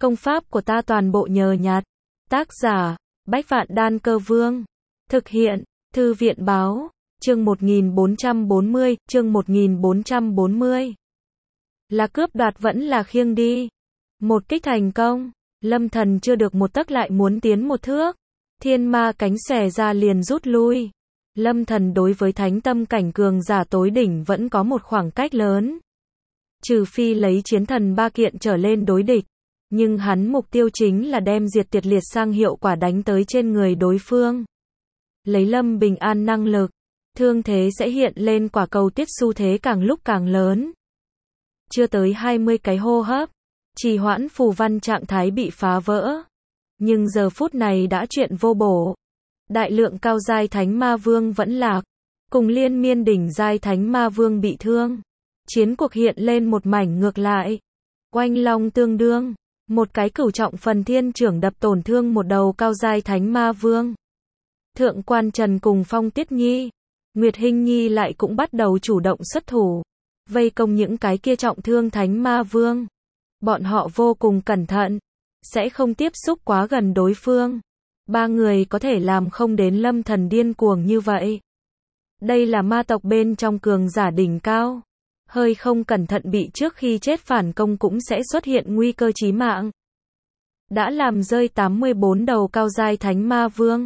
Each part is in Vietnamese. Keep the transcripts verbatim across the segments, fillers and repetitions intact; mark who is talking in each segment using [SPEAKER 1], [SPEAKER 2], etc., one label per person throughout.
[SPEAKER 1] Công pháp của ta toàn bộ nhờ nhặt. Tác giả, Bách Vạn Đan Cơ Vương. Thực hiện, Thư viện Báo. Chương một nghìn bốn trăm bốn mươi, chương một nghìn bốn trăm bốn mươi. Là cướp đoạt vẫn là khiêng đi. Một kích thành công, Lâm Thần chưa được một tấc lại muốn tiến một thước. Thiên ma cánh xòe ra liền rút lui. Lâm Thần đối với thánh tâm cảnh cường giả tối đỉnh vẫn có một khoảng cách lớn. Trừ phi lấy chiến thần ba kiện trở lên đối địch. Nhưng hắn mục tiêu chính là đem diệt tiệt liệt sang hiệu quả đánh tới trên người đối phương. Lấy Lâm Bình An năng lực, thương thế sẽ hiện lên quả cầu tuyết xu thế càng lúc càng lớn. Chưa tới hai mươi cái hô hấp, trì hoãn phù văn trạng thái bị phá vỡ. Nhưng giờ phút này đã chuyện vô bổ. Đại lượng cao giai thánh ma vương vẫn lạc, cùng liên miên đỉnh giai thánh ma vương bị thương. Chiến cuộc hiện lên một mảnh ngược lại. Oanh long tương đương, một cái cửu trọng phần thiên trưởng đập tổn thương một đầu cao giai thánh ma vương. Thượng quan Trần cùng Phong Tiết Nhi, Nguyệt Hinh Nhi lại cũng bắt đầu chủ động xuất thủ, vây công những cái kia trọng thương thánh ma vương. Bọn họ vô cùng cẩn thận, sẽ không tiếp xúc quá gần đối phương. Ba người có thể làm không đến Lâm Thần điên cuồng như vậy. Đây là ma tộc bên trong cường giả đỉnh cao. Hơi không cẩn thận bị trước khi chết phản công cũng sẽ xuất hiện nguy cơ chí mạng. Đã làm rơi tám mươi bốn đầu cao giai thánh ma vương.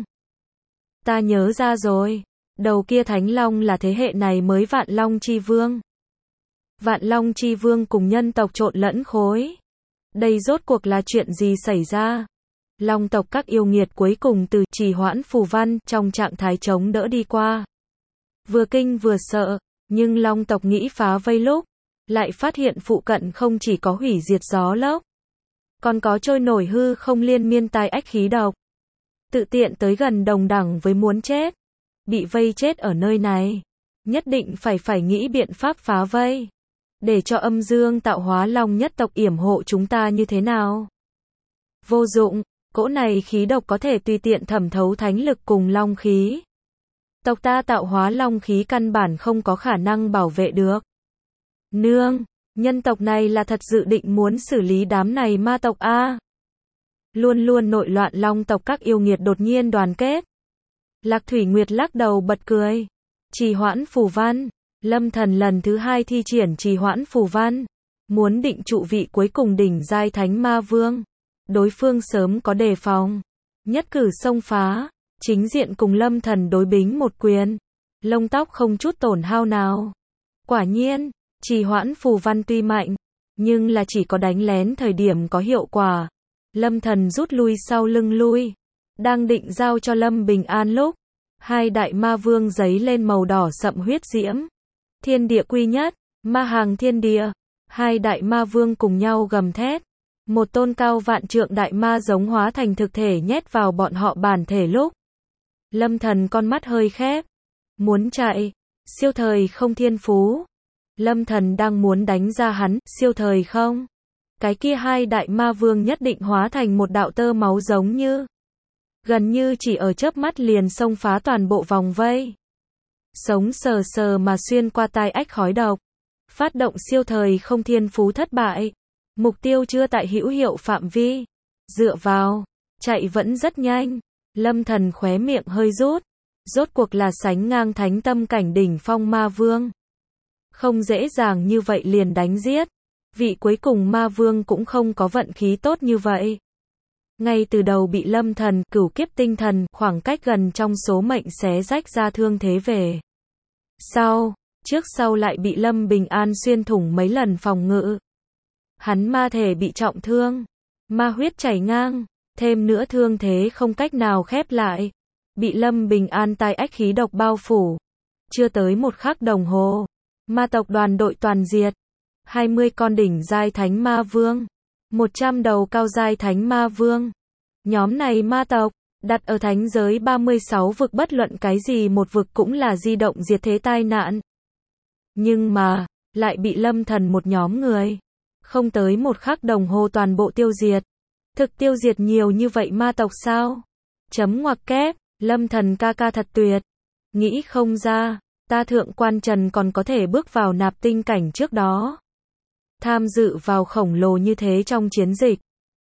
[SPEAKER 1] Ta nhớ ra rồi, đầu kia thánh long là thế hệ này mới Vạn Long Chi Vương. Vạn Long Chi Vương cùng nhân tộc trộn lẫn khối. Đây rốt cuộc là chuyện gì xảy ra? Long tộc các yêu nghiệt cuối cùng từ trì hoãn phù văn trong trạng thái chống đỡ đi qua. Vừa kinh vừa sợ, nhưng Long tộc nghĩ phá vây lúc, lại phát hiện phụ cận không chỉ có hủy diệt gió lốc, còn có trôi nổi hư không liên miên tai ách khí độc. Tự tiện tới gần đồng đẳng với muốn chết. Bị vây chết ở nơi này, nhất định phải phải nghĩ biện pháp phá vây. Để cho âm dương tạo hóa long nhất tộc yểm hộ chúng ta như thế nào? Vô dụng, cỗ này khí độc có thể tùy tiện thẩm thấu thánh lực cùng long khí. Tộc ta tạo hóa long khí căn bản không có khả năng bảo vệ được. Nương, nhân tộc này là thật dự định muốn xử lý đám này ma tộc a. Luôn luôn nội loạn long tộc các yêu nghiệt đột nhiên đoàn kết. Lạc Thủy Nguyệt lắc đầu bật cười. Trì hoãn phù văn. Lâm Thần lần thứ hai thi triển trì hoãn phù văn. Muốn định trụ vị cuối cùng đỉnh giai thánh ma vương. Đối phương sớm có đề phòng. Nhất cử xông phá. Chính diện cùng Lâm Thần đối bính một quyền. Lông tóc không chút tổn hao nào. Quả nhiên, trì hoãn phù văn tuy mạnh, nhưng là chỉ có đánh lén thời điểm có hiệu quả. Lâm Thần rút lui sau lưng lui. Đang định giao cho Lâm Bình An lúc, hai đại ma vương giấy lên màu đỏ sậm huyết diễm. Thiên địa quy nhất, ma hàng thiên địa. Hai đại ma vương cùng nhau gầm thét. Một tôn cao vạn trượng đại ma giống hóa thành thực thể nhét vào bọn họ bản thể lúc. Lâm Thần con mắt hơi khép. Muốn chạy. Siêu thời không thiên phú. Lâm Thần đang muốn đánh ra hắn, siêu thời không. Cái kia hai đại ma vương nhất định hóa thành một đạo tơ máu giống như. Gần như chỉ ở chớp mắt liền xông phá toàn bộ vòng vây. Sống sờ sờ mà xuyên qua tai ách khói độc. Phát động siêu thời không thiên phú thất bại. Mục tiêu chưa tại hữu hiệu phạm vi. Dựa vào, chạy vẫn rất nhanh. Lâm Thần khóe miệng hơi rút. Rốt cuộc là sánh ngang thánh tâm cảnh đỉnh phong ma vương. Không dễ dàng như vậy liền đánh giết. Vị cuối cùng ma vương cũng không có vận khí tốt như vậy. Ngay từ đầu bị Lâm Thần, cửu kiếp tinh thần, khoảng cách gần trong số mệnh xé rách ra thương thế về. Sau, trước sau lại bị Lâm Bình An xuyên thủng mấy lần phòng ngự. Hắn ma thể bị trọng thương, ma huyết chảy ngang, thêm nữa thương thế không cách nào khép lại. Bị Lâm Bình An tai ách khí độc bao phủ. Chưa tới một khắc đồng hồ, ma tộc đoàn đội toàn diệt. hai mươi con đỉnh giai thánh ma vương. một trăm đầu cao giai thánh ma vương. Nhóm này ma tộc, đặt ở thánh giới ba mươi sáu vực bất luận cái gì một vực cũng là di động diệt thế tai nạn. Nhưng mà, lại bị Lâm Thần một nhóm người. Không tới một khắc đồng hồ toàn bộ tiêu diệt. Thực tiêu diệt nhiều như vậy ma tộc sao? Chấm ngoặc kép, Lâm Thần ca ca thật tuyệt. Nghĩ không ra, ta thượng quan Trần còn có thể bước vào nạp tinh cảnh trước đó. Tham dự vào khổng lồ như thế trong chiến dịch.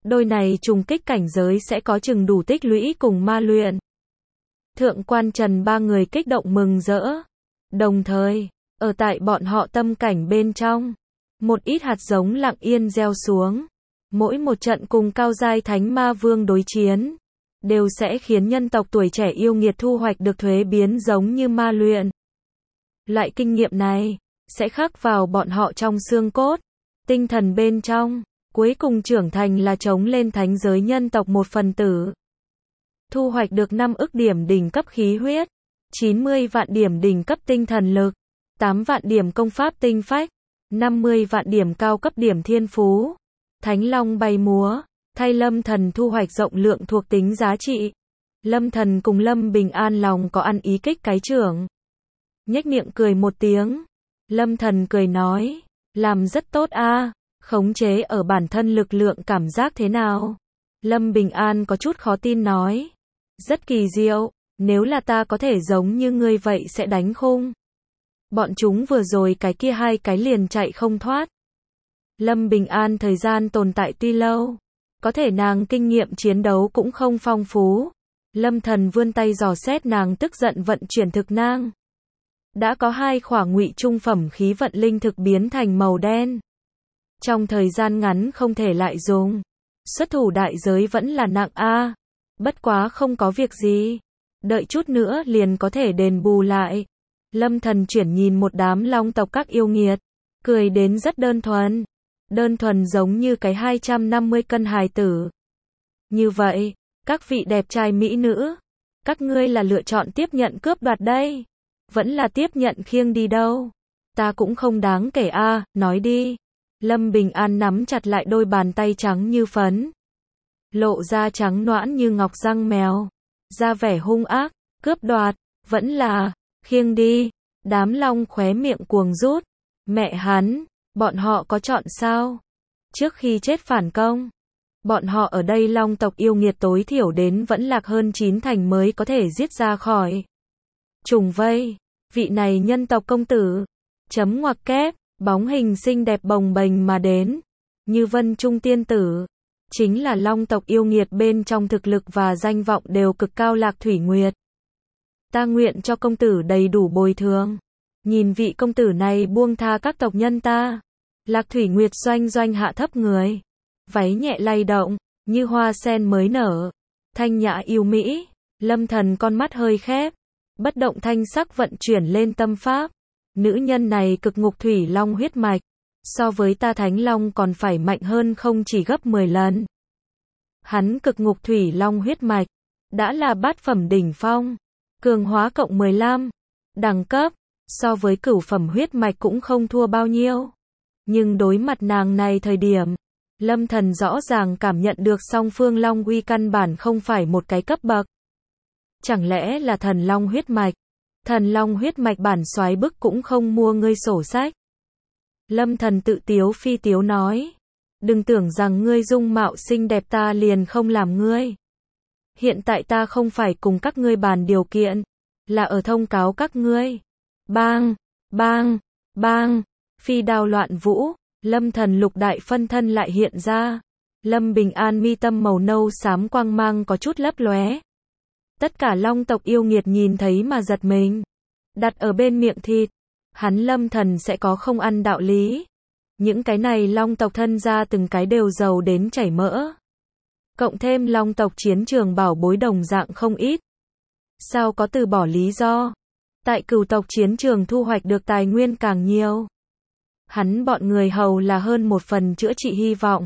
[SPEAKER 1] Đôi này trùng kích cảnh giới sẽ có chừng đủ tích lũy cùng ma luyện. Thượng quan Trần ba người kích động mừng rỡ. Đồng thời, ở tại bọn họ tâm cảnh bên trong, một ít hạt giống lặng yên gieo xuống. Mỗi một trận cùng cao giai thánh ma vương đối chiến, đều sẽ khiến nhân tộc tuổi trẻ yêu nghiệt thu hoạch được thuế biến giống như ma luyện. Loại kinh nghiệm này, sẽ khắc vào bọn họ trong xương cốt, tinh thần bên trong, cuối cùng trưởng thành là chống lên thánh giới nhân tộc một phần tử. Thu hoạch được năm ức điểm đỉnh cấp khí huyết, chín mươi vạn điểm đỉnh cấp tinh thần lực, tám vạn điểm công pháp tinh phách, năm mươi vạn điểm cao cấp điểm thiên phú. Thánh Long bay múa, thay Lâm Thần thu hoạch rộng lượng thuộc tính giá trị. Lâm Thần cùng Lâm Bình An lòng có ăn ý kích cái trưởng. Nhếch miệng cười một tiếng. Lâm Thần cười nói, làm rất tốt a, khống chế ở bản thân lực lượng cảm giác thế nào? Lâm Bình An có chút khó tin nói, rất kỳ diệu, nếu là ta có thể giống như ngươi vậy sẽ đánh khung. Bọn chúng vừa rồi cái kia hai cái liền chạy không thoát. Lâm Bình An thời gian tồn tại tuy lâu, có thể nàng kinh nghiệm chiến đấu cũng không phong phú. Lâm Thần vươn tay dò xét nàng tức giận vận chuyển thực nang. Đã có hai khỏa ngụy trung phẩm khí vận linh thực biến thành màu đen. Trong thời gian ngắn không thể lại dùng. Xuất thủ đại giới vẫn là nặng a. Bất quá không có việc gì. Đợi chút nữa liền có thể đền bù lại. Lâm Thần chuyển nhìn một đám long tộc các yêu nghiệt. Cười đến rất đơn thuần. Đơn thuần giống như cái hai trăm năm mươi cân hài tử. Như vậy, các vị đẹp trai mỹ nữ, các ngươi là lựa chọn tiếp nhận cướp đoạt đây, vẫn là tiếp nhận khiêng đi đâu? Ta cũng không đáng kể a, à, nói đi. Lâm Bình An nắm chặt lại đôi bàn tay trắng như phấn, lộ ra trắng nõn như ngọc răng mèo, ra vẻ hung ác, cướp đoạt, vẫn là khiêng đi. Đám long khóe miệng cuồng rút. Mẹ hắn, bọn họ có chọn sao? Trước khi chết phản công, bọn họ ở đây long tộc yêu nghiệt tối thiểu đến vẫn lạc hơn chín thành mới có thể giết ra khỏi trùng vây. Vị này nhân tộc công tử, chấm ngoặc kép, bóng hình xinh đẹp bồng bềnh mà đến, như vân trung tiên tử, chính là long tộc yêu nghiệt bên trong thực lực và danh vọng đều cực cao Lạc Thủy Nguyệt. Ta nguyện cho công tử đầy đủ bồi thường. Nhìn vị công tử này buông tha các tộc nhân ta. Lạc Thủy Nguyệt doanh doanh hạ thấp người, váy nhẹ lay động, như hoa sen mới nở, thanh nhã yêu mỹ. Lâm Thần con mắt hơi khép, bất động thanh sắc vận chuyển lên tâm pháp. Nữ nhân này cực ngục thủy long huyết mạch, so với ta Thánh Long còn phải mạnh hơn không chỉ gấp mười lần. Hắn cực ngục thủy long huyết mạch, đã là bát phẩm đỉnh phong, cường hóa cộng mười lăm, đẳng cấp, so với cửu phẩm huyết mạch cũng không thua bao nhiêu. Nhưng đối mặt nàng này thời điểm, Lâm Thần rõ ràng cảm nhận được song phương long uy căn bản không phải một cái cấp bậc. Chẳng lẽ là thần long huyết mạch? Thần long huyết mạch bản soái bức cũng không mua ngươi sổ sách. Lâm Thần tự tiếu phi tiếu nói, đừng tưởng rằng ngươi dung mạo xinh đẹp ta liền không làm ngươi. Hiện tại ta không phải cùng các ngươi bàn điều kiện, là ở thông cáo các ngươi. Bang, bang, bang, phi đao loạn vũ, Lâm Thần lục đại phân thân lại hiện ra. Lâm Bình An mi tâm màu nâu xám quang mang có chút lấp lóe. Tất cả long tộc yêu nghiệt nhìn thấy mà giật mình. Đặt ở bên miệng thịt, hắn Lâm Thần sẽ có không ăn đạo lý. Những cái này long tộc thân ra từng cái đều giàu đến chảy mỡ. Cộng thêm long tộc chiến trường bảo bối đồng dạng không ít. Sao có từ bỏ lý do? Tại cửu tộc chiến trường thu hoạch được tài nguyên càng nhiều. Hắn bọn người hầu là hơn một phần chữa trị hy vọng.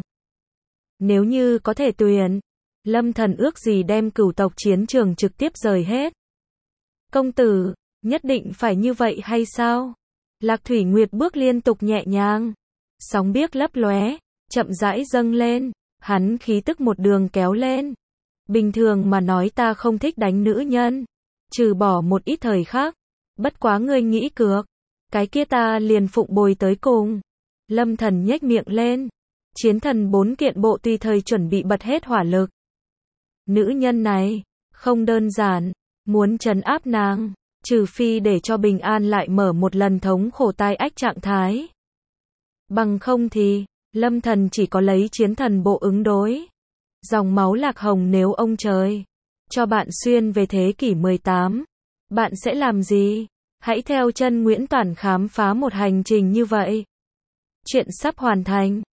[SPEAKER 1] Nếu như có thể tuyển, Lâm Thần ước gì đem cửu tộc chiến trường trực tiếp rời hết. Công tử, nhất định phải như vậy hay sao? Lạc Thủy Nguyệt bước liên tục nhẹ nhàng, sóng biếc lấp lóe, chậm rãi dâng lên, hắn khí tức một đường kéo lên. Bình thường mà nói ta không thích đánh nữ nhân, trừ bỏ một ít thời khắc. Bất quá ngươi nghĩ cược, cái kia ta liền phụng bồi tới cùng. Lâm Thần nhếch miệng lên, chiến thần bốn kiện bộ tùy thời chuẩn bị bật hết hỏa lực. Nữ nhân này, không đơn giản, muốn trấn áp nàng, trừ phi để cho Bình An lại mở một lần thống khổ tai ách trạng thái. Bằng không thì, Lâm Thần chỉ có lấy chiến thần bộ ứng đối. Dòng máu lạc hồng nếu ông trời cho bạn xuyên về thế kỷ mười tám, bạn sẽ làm gì? Hãy theo chân Nguyễn Toản khám phá một hành trình như vậy. Chuyện sắp hoàn thành.